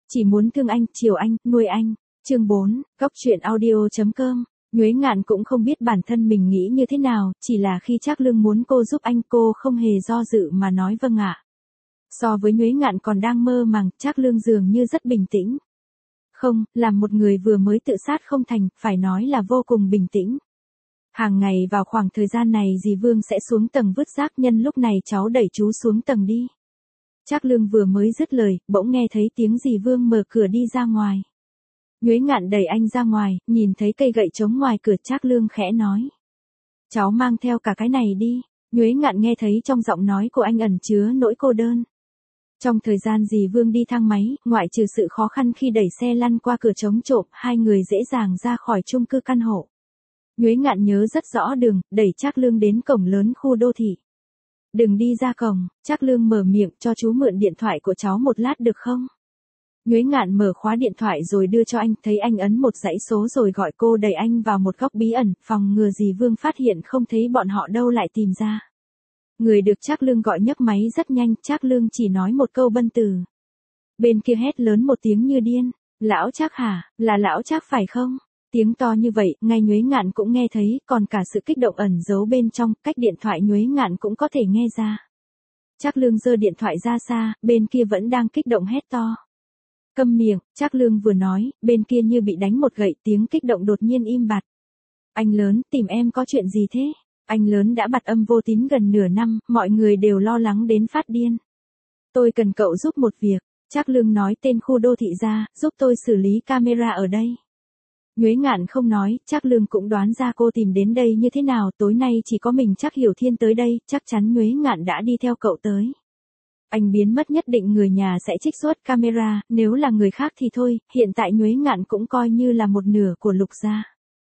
Chỉ muốn thương anh, chiều anh, nuôi anh. Chương 4, Góc truyện audio.com. Nhuế Ngạn cũng không biết bản thân mình nghĩ như thế nào, chỉ là khi Trác Lương muốn cô giúp anh cô không hề do dự mà nói vâng ạ. So với Nhuế Ngạn còn đang mơ màng, Trác Lương dường như rất bình tĩnh. Không, làm một người vừa mới tự sát không thành, phải nói là vô cùng bình tĩnh. Hàng ngày vào khoảng thời gian này dì Vương sẽ xuống tầng vứt rác, nhân lúc này cháu đẩy chú xuống tầng đi. Trác Lương vừa mới dứt lời, bỗng nghe thấy tiếng dì Vương mở cửa đi ra ngoài. Nhuế Ngạn đẩy anh ra ngoài, nhìn thấy cây gậy trống ngoài cửa, Trác Lương khẽ nói. Cháu mang theo cả cái này đi. Nhuế Ngạn nghe thấy trong giọng nói của anh ẩn chứa nỗi cô đơn. Trong thời gian dì Vương đi thang máy, ngoại trừ sự khó khăn khi đẩy xe lăn qua cửa chống trộm, hai người dễ dàng ra khỏi chung cư căn hộ. Nhuế Ngạn nhớ rất rõ đường, đẩy Trác Lương đến cổng lớn khu đô thị. Đừng đi ra cổng, Trác Lương mở miệng, cho chú mượn điện thoại của cháu một lát được không? Nhuế Ngạn mở khóa điện thoại rồi đưa cho anh, thấy anh ấn một dãy số rồi gọi cô đẩy anh vào một góc bí ẩn, phòng ngừa dì Vương phát hiện không thấy bọn họ đâu lại tìm ra. Người được Trác Lương gọi nhấc máy rất nhanh, Trác Lương chỉ nói một câu bân từ. Bên kia hét lớn một tiếng như điên, lão Trác hả, là lão Trác phải không? Tiếng to như vậy, ngay Nhuế Ngạn cũng nghe thấy, còn cả sự kích động ẩn giấu bên trong, cách điện thoại Nhuế Ngạn cũng có thể nghe ra. Trác Lương giơ điện thoại ra xa, bên kia vẫn đang kích động hét to. Câm miệng, Trác Lương vừa nói, bên kia như bị đánh một gậy, tiếng kích động đột nhiên im bặt. Anh lớn, tìm em có chuyện gì thế? Anh lớn đã bặt âm vô tín gần nửa năm, mọi người đều lo lắng đến phát điên. Tôi cần cậu giúp một việc. Trác Lương nói tên khu đô thị ra, giúp tôi xử lý camera ở đây. Nhuế Ngạn không nói, Trác Lương cũng đoán ra cô tìm đến đây như thế nào, tối nay chỉ có mình Trác Hiểu Thiên tới đây, chắc chắn Nhuế Ngạn đã đi theo cậu tới. Anh biến mất nhất định người nhà sẽ trích xuất camera, nếu là người khác thì thôi, hiện tại Nhuế Ngạn cũng coi như là một nửa của Lục gia.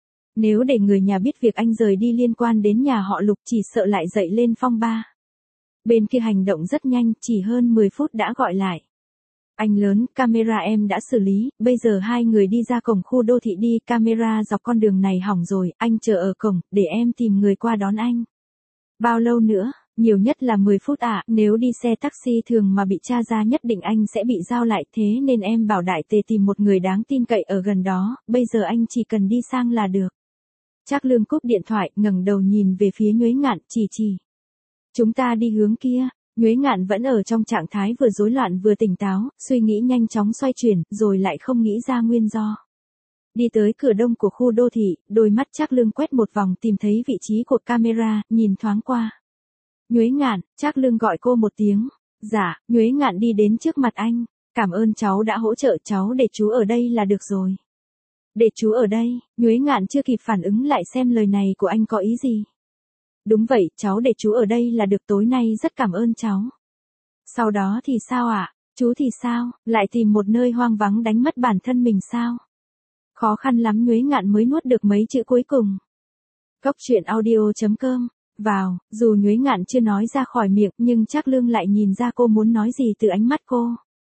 Nếu để người nhà biết việc anh rời đi liên quan đến nhà họ Lục chỉ sợ lại dậy lên phong ba. Bên kia hành động rất nhanh, chỉ hơn 10 phút đã gọi lại. Anh lớn, camera em đã xử lý, bây giờ hai người đi ra cổng khu đô thị đi, camera dọc con đường này hỏng rồi, anh chờ ở cổng, để em tìm người qua đón anh. Bao lâu nữa? Nhiều nhất là 10 phút ạ, nếu đi xe taxi thường mà bị tra ra nhất định anh sẽ bị giao lại, thế nên em bảo đại tề tìm một người đáng tin cậy ở gần đó, bây giờ anh chỉ cần đi sang là được. Trác Lương cúp điện thoại, ngẩng đầu nhìn về phía Nhuế Ngạn, chỉ. Chúng ta đi hướng kia. Nhuế Ngạn vẫn ở trong trạng thái vừa rối loạn vừa tỉnh táo, suy nghĩ nhanh chóng xoay chuyển, rồi lại không nghĩ ra nguyên do. Đi tới cửa đông của khu đô thị, đôi mắt Trác Lương quét một vòng tìm thấy vị trí của camera, nhìn thoáng qua. Nhuế Ngạn, Trác Lương gọi cô một tiếng. Dạ, Nhuế Ngạn đi đến trước mặt anh. Cảm ơn cháu đã hỗ trợ, cháu để chú ở đây là được rồi. Để chú ở đây, Nhuế Ngạn chưa kịp phản ứng lại xem lời này của anh có ý gì. Đúng vậy, cháu để chú ở đây là được, tối nay rất cảm ơn cháu. Sau đó thì sao ạ? Chú thì sao, lại tìm một nơi hoang vắng đánh mất bản thân mình sao? Khó khăn lắm Nhuế Ngạn mới nuốt được mấy chữ cuối cùng. Góc truyện audio.com. Vào, dù Nhuế Ngạn chưa nói ra khỏi miệng nhưng Trác Lương lại nhìn ra cô muốn nói gì từ ánh mắt cô.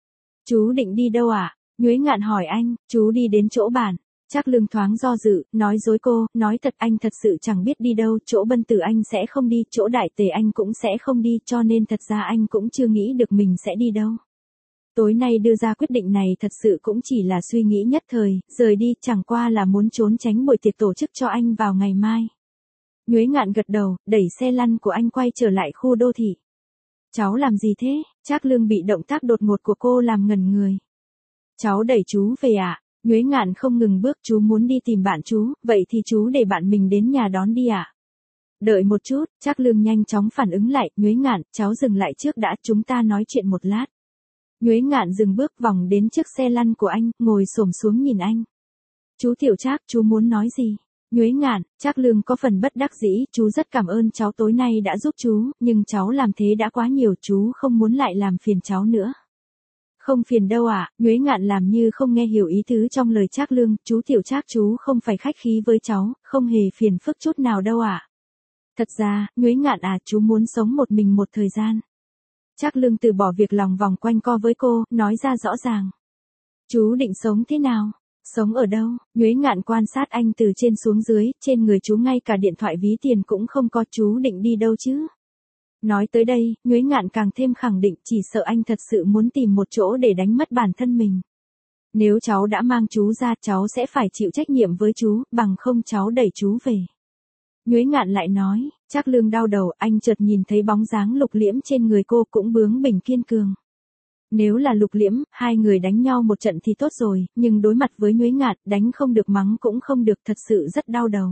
Chú định đi đâu ạ? Nhuế Ngạn hỏi anh, chú đi đến chỗ bản. Trác Lương thoáng do dự, nói dối cô, nói thật anh thật sự chẳng biết đi đâu, chỗ Bân Tử anh sẽ không đi, chỗ Đại Tề anh cũng sẽ không đi, cho nên thật ra anh cũng chưa nghĩ được mình sẽ đi đâu. Tối nay đưa ra quyết định này thật sự cũng chỉ là suy nghĩ nhất thời, rời đi chẳng qua là muốn trốn tránh buổi tiệc tổ chức cho anh vào ngày mai. Nhuế Ngạn gật đầu, đẩy xe lăn của anh quay trở lại khu đô thị. Cháu làm gì thế? Trác Lương bị động tác đột ngột của cô làm ngẩn người. Cháu đẩy chú về ạ. Nhuế Ngạn không ngừng bước, chú muốn đi tìm bạn chú, vậy thì chú để bạn mình đến nhà đón đi ạ. Đợi một chút, Trác Lương nhanh chóng phản ứng lại, Nhuế Ngạn, cháu dừng lại trước đã, chúng ta nói chuyện một lát. Nhuế Ngạn dừng bước vòng đến trước xe lăn của anh, ngồi xổm xuống nhìn anh. Chú Tiểu Trác, chú muốn nói gì? Nhuế Ngạn, Trác Lương có phần bất đắc dĩ, chú rất cảm ơn cháu tối nay đã giúp chú, nhưng cháu làm thế đã quá nhiều, chú không muốn lại làm phiền cháu nữa. Không phiền đâu ạ, Nhuế Ngạn làm như không nghe hiểu ý tứ trong lời Trác Lương, chú Tiểu Trác chú không phải khách khí với cháu, không hề phiền phức chút nào đâu ạ. Thật ra, Nhuế Ngạn chú muốn sống một mình một thời gian. Trác Lương từ bỏ việc lòng vòng quanh co với cô, nói ra rõ ràng. Chú định sống thế nào? Sống ở đâu? Nhuế Ngạn quan sát anh từ trên xuống dưới, trên người chú ngay cả điện thoại ví tiền cũng không có, chú định đi đâu chứ? Nói tới đây, Nhuế Ngạn càng thêm khẳng định chỉ sợ anh thật sự muốn tìm một chỗ để đánh mất bản thân mình. Nếu cháu đã mang chú ra, cháu sẽ phải chịu trách nhiệm với chú, bằng không cháu đẩy chú về. Nhuế Ngạn lại nói, Trác Lương đau đầu, anh chợt nhìn thấy bóng dáng Lục Liễm trên người cô cũng bướng bỉnh kiên cường. Nếu là Lục Liễm, hai người đánh nhau một trận thì tốt rồi, nhưng đối mặt với Nhuế Ngạn, đánh không được mắng cũng không được, thật sự rất đau đầu.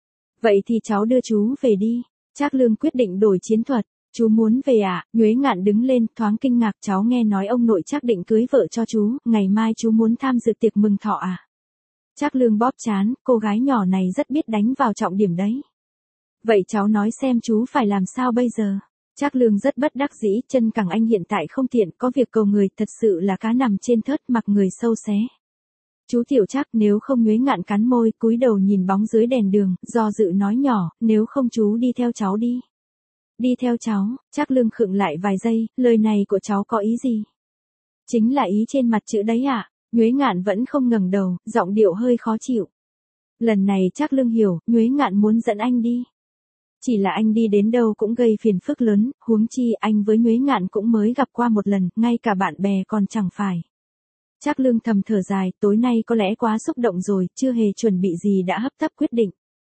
Vậy thì cháu đưa chú về đi. Trác Lương quyết định đổi chiến thuật. Chú muốn về à? Nhuế Ngạn đứng lên, thoáng kinh ngạc, cháu nghe nói ông nội Trác định cưới vợ cho chú, ngày mai chú muốn tham dự tiệc mừng thọ à? Trác Lương bóp trán, cô gái nhỏ này rất biết đánh vào trọng điểm đấy. Vậy cháu nói xem chú phải làm sao bây giờ? Trác Lương rất bất đắc dĩ, chân cẳng anh hiện tại không tiện, có việc cầu người, thật sự là cá nằm trên thớt, mặc người sâu xé. Chú Tiểu Trác, nếu không. Nhuế Ngạn cắn môi, cúi đầu nhìn bóng dưới đèn đường, do dự nói nhỏ, nếu không chú đi theo cháu đi. Đi theo cháu. Trác Lương khựng lại vài giây, lời này của cháu có ý gì? Chính là ý trên mặt chữ đấy ạ. Nhuế Ngạn vẫn không ngẩng đầu, giọng điệu hơi khó chịu. Lần này Trác Lương hiểu, Nhuế Ngạn muốn dẫn anh đi. Chỉ là anh đi đến đâu cũng gây phiền phức lớn, huống chi anh với Nhuế Ngạn cũng mới gặp qua một lần, ngay cả bạn bè còn chẳng phải. Trác Lương thầm thở dài, tối nay có lẽ quá xúc động rồi, chưa hề chuẩn bị gì đã hấp tấp quyết định.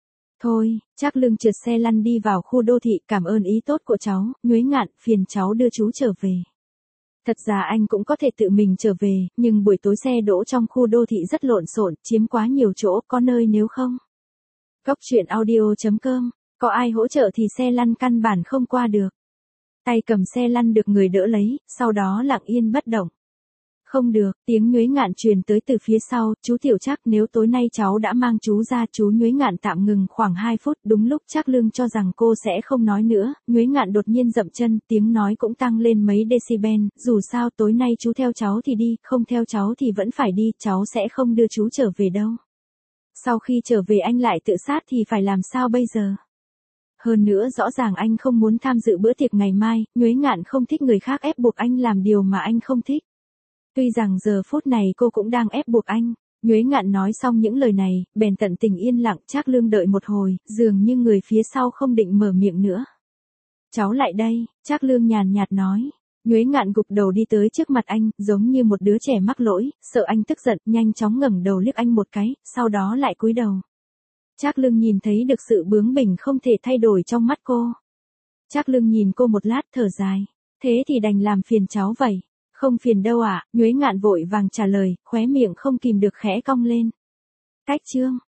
Thôi, Trác Lương trượt xe lăn đi vào khu đô thị, cảm ơn ý tốt của cháu, Nhuế Ngạn, phiền cháu đưa chú trở về. Thật ra anh cũng có thể tự mình trở về, nhưng buổi tối xe đỗ trong khu đô thị rất lộn xộn, chiếm quá nhiều chỗ, có nơi nếu không. Cốc truyện audio.com, có ai hỗ trợ thì xe lăn căn bản không qua được. Tay cầm xe lăn được người đỡ lấy, sau đó lặng yên bất động. Không được, tiếng Nhuế Ngạn truyền tới từ phía sau, chú Tiểu Trác, nếu tối nay cháu đã mang chú ra. Chú Nhuế Ngạn tạm ngừng khoảng 2 phút, đúng lúc Trác Lương cho rằng cô sẽ không nói nữa, Nhuế Ngạn đột nhiên dậm chân, tiếng nói cũng tăng lên mấy decibel, dù sao tối nay chú theo cháu thì đi, không theo cháu thì vẫn phải đi, cháu sẽ không đưa chú trở về đâu. Sau khi trở về anh lại tự sát thì phải làm sao bây giờ? Hơn nữa rõ ràng anh không muốn tham dự bữa tiệc ngày mai, Nhuế Ngạn không thích người khác ép buộc anh làm điều mà anh không thích. Tuy rằng giờ phút này cô cũng đang ép buộc anh. Nhuế Ngạn nói xong những lời này, bèn tận tình yên lặng. Trác Lương đợi một hồi, dường như người phía sau không định mở miệng nữa. Cháu lại đây, Trác Lương nhàn nhạt nói. Nhuế Ngạn gục đầu đi tới trước mặt anh, giống như một đứa trẻ mắc lỗi, sợ anh tức giận, nhanh chóng ngẩng đầu liếc anh một cái, sau đó lại cúi đầu. Trác Lương nhìn thấy được sự bướng bỉnh không thể thay đổi trong mắt cô. Trác Lương nhìn cô một lát thở dài. Thế thì đành làm phiền cháu vậy. Không phiền đâu ạ, Nhuế Ngạn vội vàng trả lời, khóe miệng không kìm được khẽ cong lên. Cách chương.